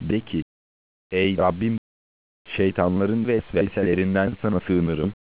De ki, ey Rabbim, şeytanların vesveselerinden sana sığınırım.